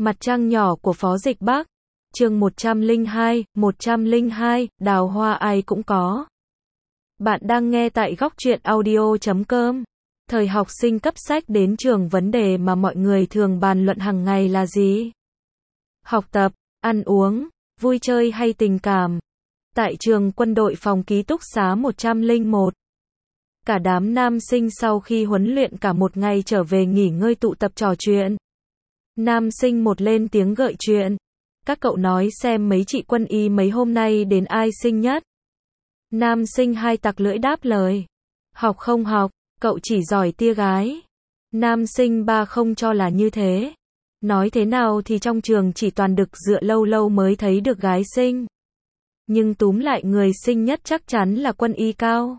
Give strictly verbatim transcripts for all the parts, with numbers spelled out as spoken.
Mặt trăng nhỏ của Phó Dịch Bắc. Chương một trăm lẻ hai, một trăm lẻ hai, đào hoa ai cũng có. Bạn đang nghe tại góc truyện audio chấm com. Thời học sinh cấp sách đến trường, vấn đề mà mọi người thường bàn luận hàng ngày là gì? Học tập, ăn uống, vui chơi hay tình cảm? Tại trường quân đội phòng ký túc xá một trăm lẻ một. Cả đám nam sinh sau khi huấn luyện cả một ngày trở về nghỉ ngơi tụ tập trò chuyện. Nam sinh một lên tiếng gợi chuyện. Các cậu nói xem mấy chị quân y mấy hôm nay đến ai xinh nhất? Nam sinh hai tặc lưỡi đáp lời. Học không học, cậu chỉ giỏi tia gái. Nam sinh ba không cho là như thế. Nói thế nào thì trong trường chỉ toàn đực dựa, lâu lâu mới thấy được gái xinh. Nhưng túm lại người xinh nhất chắc chắn là quân y Cao.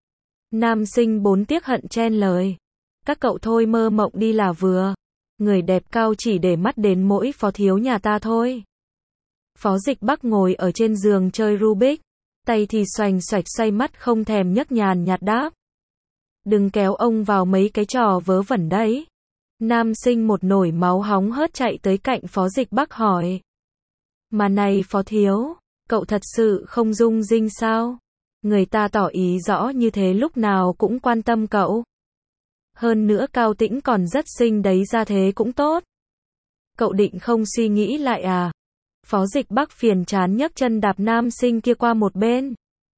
Nam sinh bốn tiếc hận chen lời. Các cậu thôi mơ mộng đi là vừa. Người đẹp Cao chỉ để mắt đến mỗi phó thiếu nhà ta thôi. Phó Dịch Bắc ngồi ở trên giường chơi Rubik. Tay thì xoành xoạch xoay, mắt không thèm nhấc, nhàn nhạt đáp. Đừng kéo ông vào mấy cái trò vớ vẩn đấy. Nam sinh một nổi máu hóng hớt chạy tới cạnh Phó Dịch Bắc hỏi. Mà này phó thiếu, cậu thật sự không rung rinh sao? Người ta tỏ ý rõ như thế lúc nào cũng quan tâm cậu. Hơn nữa Cao Tĩnh còn rất xinh đấy, ra thế cũng tốt. Cậu định không suy nghĩ lại à? Phó Dịch Bắc phiền chán nhấc chân đạp nam sinh kia qua một bên.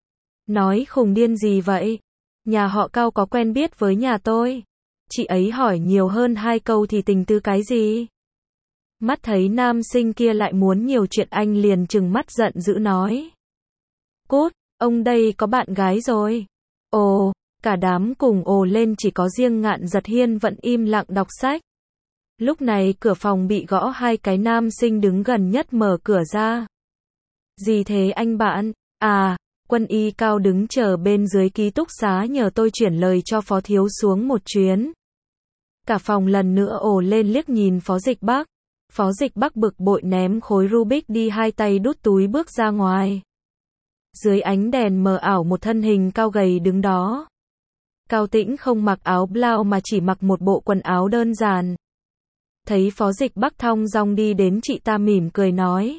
Nói khùng điên gì vậy? Nhà họ Cao có quen biết với nhà tôi. Chị ấy hỏi nhiều hơn hai câu thì tình tư cái gì? Mắt thấy nam sinh kia lại muốn nhiều chuyện, anh liền trừng mắt giận dữ nói. Cút, ông đây có bạn gái rồi. Ồ, cả đám cùng ồ lên, chỉ có riêng Ngạn Giật Hiên vẫn im lặng đọc sách. Lúc này cửa phòng bị gõ hai cái, nam sinh đứng gần nhất mở cửa ra. Gì thế anh bạn? À, quân y Cao đứng chờ bên dưới ký túc xá nhờ tôi chuyển lời cho phó thiếu xuống một chuyến. Cả phòng lần nữa ồ lên liếc nhìn Phó Dịch Bắc. Phó Dịch Bắc bực bội ném khối Rubik đi, hai tay đút túi bước ra ngoài. Dưới ánh đèn mờ ảo một thân hình cao gầy đứng đó. Cao Tĩnh không mặc áo blau mà chỉ mặc một bộ quần áo đơn giản. Thấy Phó Dịch Bắc thong dong đi đến, chị ta mỉm cười nói.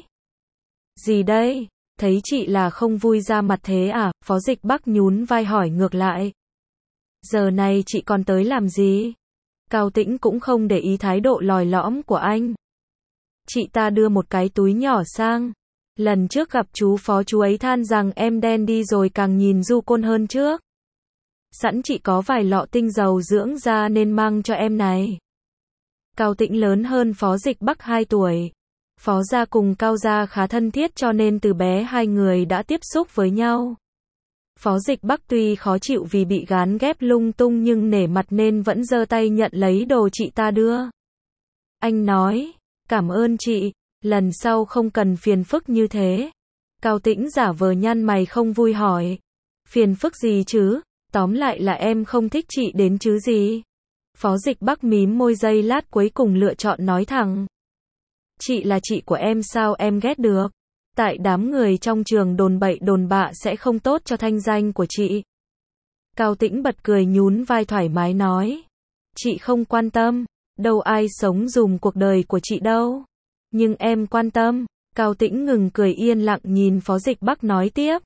Gì đây? Thấy chị là không vui ra mặt thế à? Phó Dịch Bắc nhún vai hỏi ngược lại. Giờ này chị còn tới làm gì? Cao Tĩnh cũng không để ý thái độ lòi lõm của anh. Chị ta đưa một cái túi nhỏ sang. Lần trước gặp chú Phó, chú ấy than rằng em đen đi rồi càng nhìn du côn hơn trước. Sẵn chị có vài lọ tinh dầu dưỡng da nên mang cho em này. Cao Tĩnh lớn hơn Phó Dịch Bắc hai tuổi. Phó gia cùng Cao gia khá thân thiết cho nên từ bé hai người đã tiếp xúc với nhau. Phó Dịch Bắc tuy khó chịu vì bị gán ghép lung tung nhưng nể mặt nên vẫn giơ tay nhận lấy đồ chị ta đưa. Anh nói, cảm ơn chị, lần sau không cần phiền phức như thế. Cao Tĩnh giả vờ nhăn mày không vui hỏi. Phiền phức gì chứ, tóm lại là em không thích chị đến chứ gì. Phó Dịch Bắc mím môi giây lát cuối cùng lựa chọn nói thẳng. Chị là chị của em, sao em ghét được? Tại đám người trong trường đồn bậy đồn bạ sẽ không tốt cho thanh danh của chị. Cao Tĩnh bật cười nhún vai thoải mái nói. Chị không quan tâm, đâu ai sống dùm cuộc đời của chị đâu. Nhưng em quan tâm. Cao Tĩnh ngừng cười yên lặng nhìn Phó Dịch Bắc nói tiếp.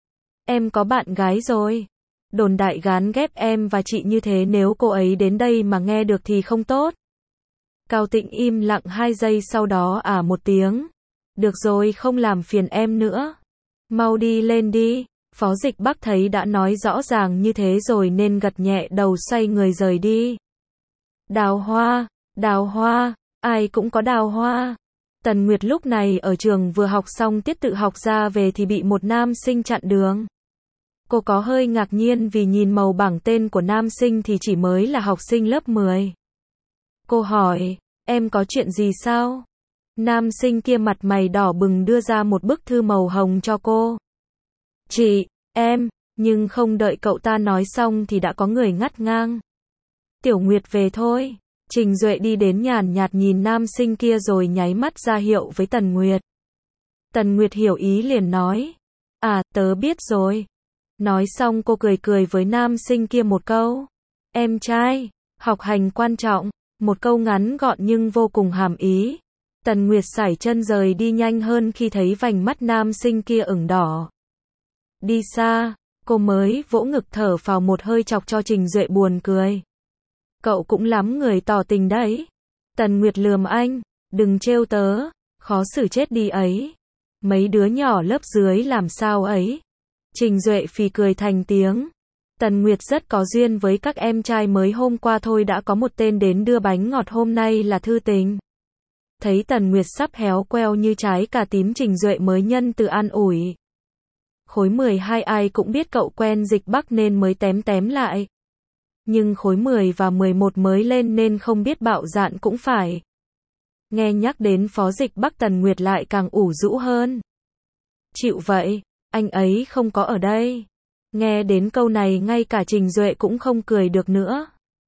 Em có bạn gái rồi. Đồn đại gán ghép em và chị như thế, nếu cô ấy đến đây mà nghe được thì không tốt. Cao Tĩnh im lặng hai giây sau đó ả à một tiếng. Được rồi, không làm phiền em nữa. Mau đi lên đi. Phó Dịch Bắc thấy đã nói rõ ràng như thế rồi nên gật nhẹ đầu xoay người rời đi. Đào hoa, đào hoa, ai cũng có đào hoa. Tần Nguyệt lúc này ở trường vừa học xong tiết tự học ra về thì bị một nam sinh chặn đường. Cô có hơi ngạc nhiên vì nhìn màu bảng tên của nam sinh thì chỉ mới là học sinh lớp mười. Cô hỏi, em có chuyện gì sao? Nam sinh kia mặt mày đỏ bừng đưa ra một bức thư màu hồng cho cô. Chị, em, nhưng không đợi cậu ta nói xong thì đã có người ngắt ngang. Tiểu Nguyệt về thôi. Trình Duệ đi đến nhàn nhạt nhìn nam sinh kia rồi nháy mắt ra hiệu với Tần Nguyệt. Tần Nguyệt hiểu ý liền nói. À, tớ biết rồi. Nói xong cô cười cười với nam sinh kia một câu. Em trai, học hành quan trọng. Một câu ngắn gọn nhưng vô cùng hàm ý. Tần Nguyệt sải chân rời đi nhanh hơn khi thấy vành mắt nam sinh kia ửng đỏ. Đi xa, cô mới vỗ ngực thở phào một hơi chọc cho Trình Duệ buồn cười. Cậu cũng lắm người tỏ tình đấy. Tần Nguyệt lườm anh, đừng trêu tớ, khó xử chết đi ấy. Mấy đứa nhỏ lớp dưới làm sao ấy. Trình Duệ phì cười thành tiếng. Tần Nguyệt rất có duyên với các em trai, mới hôm qua thôi đã có một tên đến đưa bánh ngọt, hôm nay là thư tình. Thấy Tần Nguyệt sắp héo queo như trái cà tím, Trình Duệ mới nhân từ an ủi. Khối mười hai ai cũng biết cậu quen Dịch Bắc nên mới tém tém lại. Nhưng khối mười và mười một mới lên nên không biết bạo dạn cũng phải. Nghe nhắc đến Phó Dịch Bắc, Tần Nguyệt lại càng ủ rũ hơn. Chịu vậy, anh ấy không có ở đây. Nghe đến câu này ngay cả Trình Duệ cũng không cười được nữa.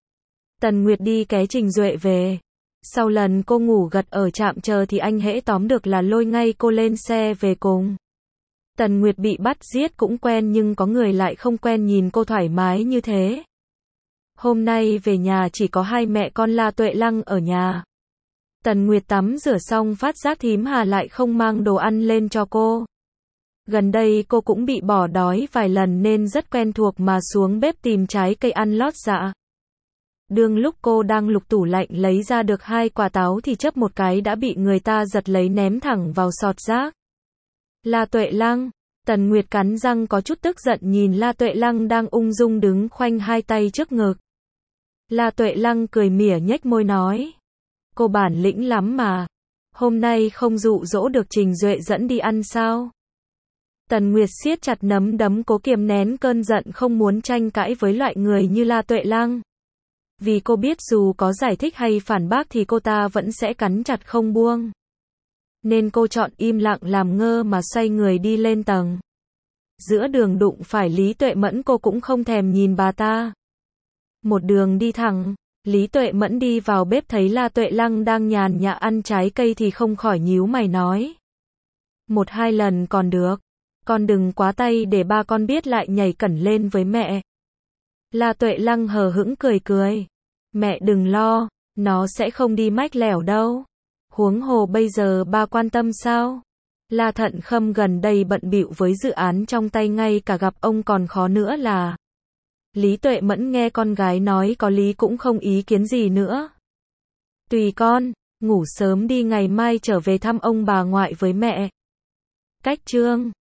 Tần Nguyệt đi ké Trình Duệ về. Sau lần cô ngủ gật ở trạm chờ thì anh hễ tóm được là lôi ngay cô lên xe về cùng. Tần Nguyệt bị bắt giết cũng quen, nhưng có người lại không quen nhìn cô thoải mái như thế. Hôm nay về nhà chỉ có hai mẹ con La Tuệ Lăng ở nhà. Tần Nguyệt tắm rửa xong phát giác thím Hà lại không mang đồ ăn lên cho cô. Gần đây cô cũng bị bỏ đói vài lần nên rất quen thuộc mà xuống bếp tìm trái cây ăn lót dạ. Đương lúc cô đang lục tủ lạnh lấy ra được hai quả táo thì chớp một cái đã bị người ta giật lấy ném thẳng vào sọt rác. La Tuệ Lăng, Tần Nguyệt cắn răng có chút tức giận nhìn La Tuệ Lăng đang ung dung đứng khoanh hai tay trước ngực. La Tuệ Lăng cười mỉa nhếch môi nói. Cô bản lĩnh lắm mà. Hôm nay không dụ dỗ được Trình Duệ dẫn đi ăn sao? Tần Nguyệt siết chặt nắm đấm cố kiềm nén cơn giận, không muốn tranh cãi với loại người như La Tuệ Lăng. Vì cô biết dù có giải thích hay phản bác thì cô ta vẫn sẽ cắn chặt không buông. Nên cô chọn im lặng làm ngơ mà xoay người đi lên tầng. Giữa đường đụng phải Lý Tuệ Mẫn, cô cũng không thèm nhìn bà ta. Một đường đi thẳng, Lý Tuệ Mẫn đi vào bếp thấy La Tuệ Lăng đang nhàn nhã ăn trái cây thì không khỏi nhíu mày nói. Một hai lần còn được, con đừng quá tay để ba con biết lại nhảy cẩn lên với mẹ. La Tuệ Lăng hờ hững cười cười. Mẹ đừng lo, nó sẽ không đi mách lẻo đâu. Huống hồ bây giờ ba quan tâm sao? La Thận Khâm gần đây bận bịu với dự án trong tay, ngay cả gặp ông còn khó nữa là. Lý Tuệ Mẫn nghe con gái nói có lý cũng không ý kiến gì nữa. Tùy con, ngủ sớm đi, ngày mai trở về thăm ông bà ngoại với mẹ. Cách chương